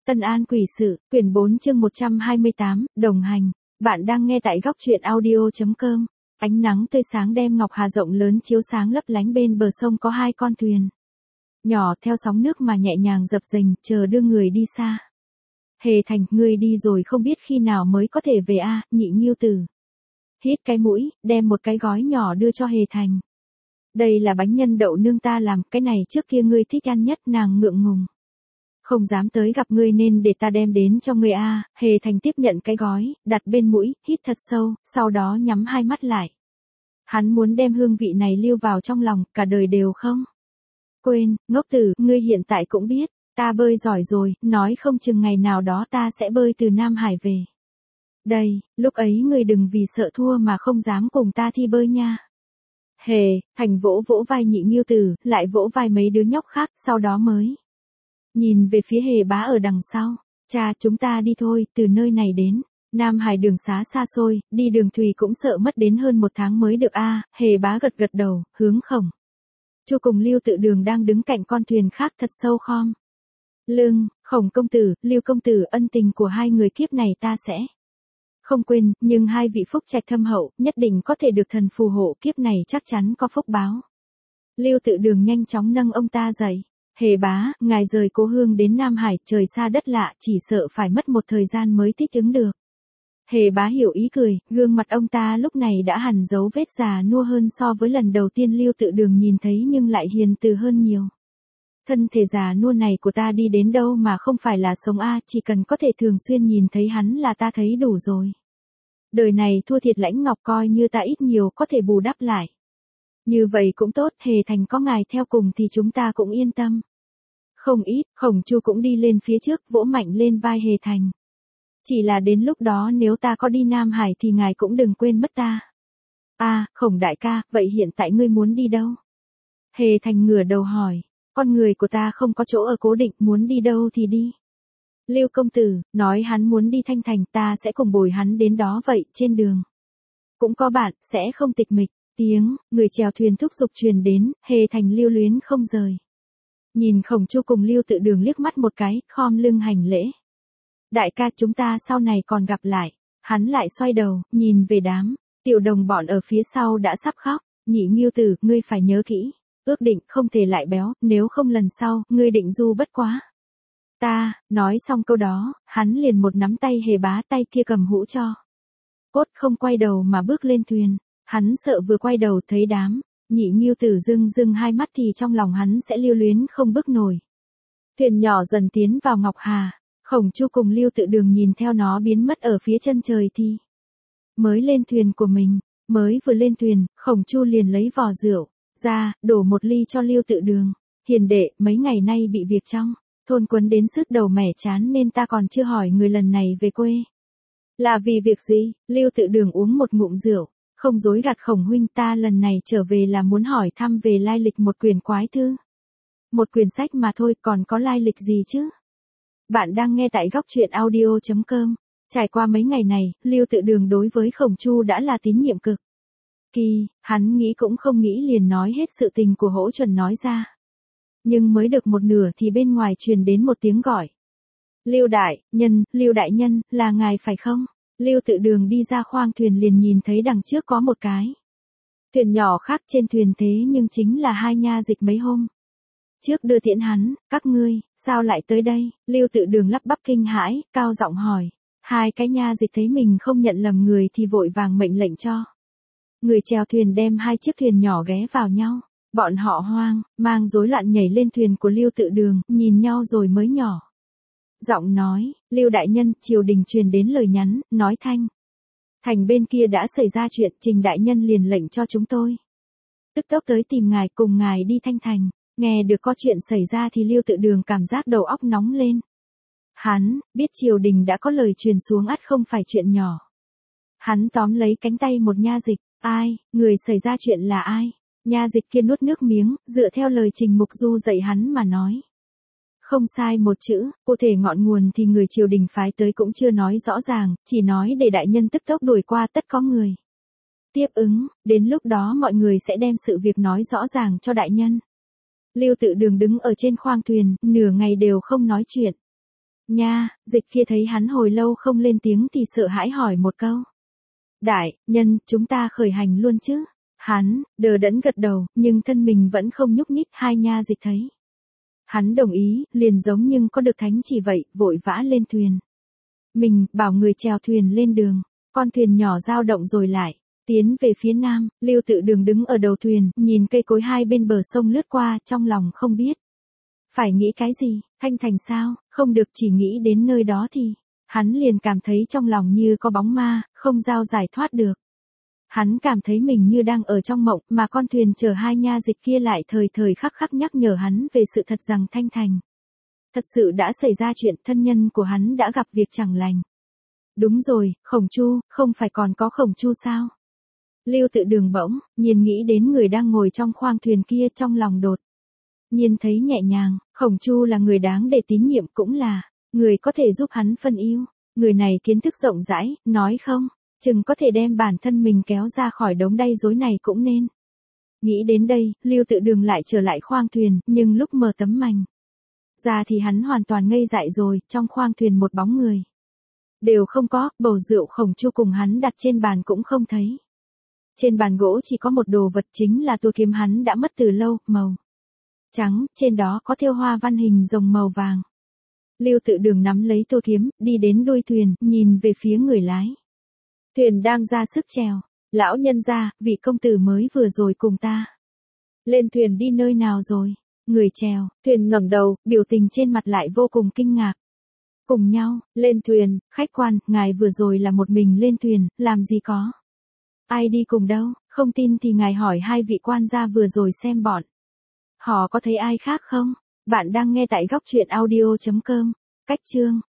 Tân An Quỷ Sự, quyển 4 chương 128, đồng hành. Bạn đang nghe tại góc truyện audio.com. Ánh nắng tươi sáng đem ngọc hà rộng lớn chiếu sáng lấp lánh, bên bờ sông có hai con thuyền nhỏ theo sóng nước mà nhẹ nhàng dập dềnh, chờ đưa người đi xa. Hề Thành, ngươi đi rồi không biết khi nào mới có thể về a? Nhị Nghiêu Tử hít cái mũi, đem một cái gói nhỏ đưa cho Hề Thành. Đây là bánh nhân đậu nương ta làm, cái này trước kia ngươi thích ăn nhất. Nàng ngượng ngùng không dám tới gặp ngươi nên để ta đem đến cho ngươi a. Hề Thành tiếp nhận cái gói, đặt bên mũi, hít thật sâu, sau đó nhắm hai mắt lại. Hắn muốn đem hương vị này lưu vào trong lòng, cả đời đều không quên. Ngốc tử, ngươi hiện tại cũng biết, ta bơi giỏi rồi, nói không chừng ngày nào đó ta sẽ bơi từ Nam Hải về đây, lúc ấy ngươi đừng vì sợ thua mà không dám cùng ta thi bơi nha. Hề Thành vỗ vỗ vai Nhị Nghiêu Tử, lại vỗ vai mấy đứa nhóc khác, sau đó mới nhìn về phía Hề Bá ở đằng sau. Cha, chúng ta đi thôi, từ nơi này đến Nam Hải đường xá xa xôi, đi đường thủy cũng sợ mất đến hơn 1 tháng mới được a. Hề Bá gật gật đầu, hướng Khổng Chu cùng Lưu Tự Đường đang đứng cạnh con thuyền khác thật sâu khom lưng. Khổng công tử, Lưu công tử, ân tình của hai người kiếp này ta sẽ không quên, nhưng hai vị phúc trạch thâm hậu, nhất định có thể được thần phù hộ, kiếp này chắc chắn có phúc báo. Lưu Tự Đường nhanh chóng nâng ông ta dậy. Hề Bá, ngài rời cố hương đến Nam Hải, trời xa đất lạ, chỉ sợ phải mất một thời gian mới thích ứng được. Hề Bá hiểu ý cười, gương mặt ông ta lúc này đã hằn dấu vết già nua hơn so với lần đầu tiên Lưu Tự Đường nhìn thấy, nhưng lại hiền từ hơn nhiều. Thân thể già nua này của ta đi đến đâu mà không phải là sống a, chỉ cần có thể thường xuyên nhìn thấy hắn là ta thấy đủ rồi. Đời này thua thiệt Lãnh Ngọc, coi như ta ít nhiều có thể bù đắp lại. Như vậy cũng tốt, Hề Thành có ngài theo cùng thì chúng ta cũng yên tâm. Không ít, Khổng Chu cũng đi lên phía trước, vỗ mạnh lên vai Hề Thành. Chỉ là đến lúc đó nếu ta có đi Nam Hải thì ngài cũng đừng quên mất ta. Khổng đại ca, vậy hiện tại ngươi muốn đi đâu? Hề Thành ngửa đầu hỏi, con người của ta không có chỗ ở cố định, muốn đi đâu thì đi. Lưu công tử, nói hắn muốn đi Thanh Thành, ta sẽ cùng bồi hắn đến đó, vậy trên đường cũng có bạn, sẽ không tịch mịch. Tiếng người chèo thuyền thúc giục truyền đến, Hề Thành lưu luyến không rời. Nhìn Khổng Chu cùng Lưu Tự Đường liếc mắt một cái, khom lưng hành lễ. Đại ca, chúng ta sau này còn gặp lại. Hắn lại xoay đầu, nhìn về đám tiểu đồng bọn ở phía sau đã sắp khóc. Nhị Nghiêu Tử, ngươi phải nhớ kỹ, ước định không thể lại béo, nếu không lần sau, ngươi định du bất quá ta. Nói xong câu đó, hắn liền một nắm tay Hề Bá, tay kia cầm hũ cho cốt, không quay đầu mà bước lên thuyền. Hắn sợ vừa quay đầu thấy đám Nhị Nghiêu Tử rưng rưng hai mắt thì trong lòng hắn sẽ lưu luyến không bước nổi. Thuyền nhỏ dần tiến vào Ngọc Hà, Khổng Chu cùng Lưu Tự Đường nhìn theo nó biến mất ở phía chân trời thì mới lên thuyền của mình. Mới vừa lên thuyền, Khổng Chu liền lấy vò rượu ra, đổ một ly cho Lưu Tự Đường. Hiền đệ, mấy ngày nay bị việc trong thôn quấn đến sứt đầu mẻ chán nên ta còn chưa hỏi người lần này về quê là vì việc gì. Lưu Tự Đường uống một ngụm rượu, không dối gạt Khổng huynh, ta lần này trở về là muốn hỏi thăm về lai lịch một quyển quái thư. Một quyển sách mà thôi, còn có lai lịch gì chứ? Bạn đang nghe tại góc truyện audio.com. Trải qua mấy ngày này, Lưu Tự Đường đối với Khổng Chu đã là tín nhiệm cực kỳ, hắn nghĩ cũng không nghĩ liền nói hết sự tình của Hỗ Chuẩn nói ra. Nhưng mới được một nửa thì bên ngoài truyền đến một tiếng gọi. Lưu đại nhân, là ngài phải không? Lưu Tự Đường đi ra khoang thuyền liền nhìn thấy đằng trước có một cái thuyền nhỏ khác trên thuyền, thế nhưng chính là hai nha dịch mấy hôm trước đưa tiễn hắn. Các ngươi, sao lại tới đây? Lưu Tự Đường lắp bắp kinh hãi, cao giọng hỏi. Hai cái nha dịch thấy mình không nhận lầm người thì vội vàng mệnh lệnh cho người chèo thuyền đem hai chiếc thuyền nhỏ ghé vào nhau. Bọn họ hoang mang rối loạn nhảy lên thuyền của Lưu Tự Đường, nhìn nhau rồi mới nhỏ giọng nói, Lưu đại nhân, triều đình truyền đến lời nhắn, nói thành bên kia đã xảy ra chuyện, Trình đại nhân liền lệnh cho chúng tôi tức tốc tới tìm ngài, cùng ngài đi Thanh Thành. Nghe được có chuyện xảy ra thì Lưu Tự Đường cảm giác đầu óc nóng lên. Hắn biết triều đình đã có lời truyền xuống, ắt không phải chuyện nhỏ. Hắn tóm lấy cánh tay một nha dịch. Ai, người xảy ra chuyện là ai? Nha dịch kia nuốt nước miếng, dựa theo lời Trình Mục Du dạy hắn mà nói. Không sai một chữ, cụ thể ngọn nguồn thì người triều đình phái tới cũng chưa nói rõ ràng, chỉ nói để đại nhân tức tốc đuổi qua, tất có người tiếp ứng, đến lúc đó mọi người sẽ đem sự việc nói rõ ràng cho đại nhân. Lưu Tự Đường đứng ở trên khoang thuyền, nửa ngày đều không nói chuyện. Nha, Dịch kia thấy hắn hồi lâu không lên tiếng thì sợ hãi hỏi một câu. Đại nhân, chúng ta khởi hành luôn chứ? Hắn, đờ đẫn gật đầu, nhưng thân mình vẫn không nhúc nhích. Hai Nha Dịch thấy hắn đồng ý, liền giống nhưng có được thánh chỉ vậy, vội vã lên thuyền. Mình, bảo người chèo thuyền lên đường, con thuyền nhỏ dao động rồi lại, tiến về phía nam. Lưu Tự Đường đứng ở đầu thuyền, nhìn cây cối hai bên bờ sông lướt qua, trong lòng không biết phải nghĩ cái gì. Thanh Thành sao? Không được, chỉ nghĩ đến nơi đó thì hắn liền cảm thấy trong lòng như có bóng ma, không sao giải thoát được. Hắn cảm thấy mình như đang ở trong mộng, mà con thuyền chở Hai Nha Dịch kia lại thời thời khắc khắc nhắc nhở hắn về sự thật rằng Thanh Thành thật sự đã xảy ra chuyện, thân nhân của hắn đã gặp việc chẳng lành. Đúng rồi, Khổng Chu, không phải còn có Khổng Chu sao? Lưu Tự Đường bỗng nhiên nghĩ đến người đang ngồi trong khoang thuyền kia, trong lòng đột nhiên thấy nhẹ nhàng. Khổng Chu là người đáng để tín nhiệm, cũng là người có thể giúp hắn phân ưu. Người này kiến thức rộng rãi, nói không chừng có thể đem bản thân mình kéo ra khỏi đống đay rối này cũng nên. Nghĩ đến đây, Lưu Tự Đường lại trở lại khoang thuyền, nhưng lúc mở tấm mành ra thì hắn hoàn toàn ngây dại rồi. Trong khoang thuyền một bóng người đều không có, bầu rượu Khổng Chu cùng hắn đặt trên bàn cũng không thấy. Trên bàn gỗ chỉ có một đồ vật, chính là tua kiếm hắn đã mất từ lâu, màu trắng, trên đó có thêu hoa văn hình rồng màu vàng. Lưu Tự Đường nắm lấy tua kiếm, đi đến đuôi thuyền, nhìn về phía người lái thuyền đang ra sức chèo. Lão nhân gia, vị công tử mới vừa rồi cùng ta lên thuyền đi nơi nào rồi? Người chèo thuyền ngẩng đầu, biểu tình trên mặt lại vô cùng kinh ngạc. Cùng nhau lên thuyền, khách quan, ngài vừa rồi là một mình lên thuyền, làm gì có ai đi cùng đâu? Không tin thì ngài hỏi hai vị quan gia vừa rồi xem bọn họ có thấy ai khác không? Bạn đang nghe tại góc truyện audio.com. Cách chương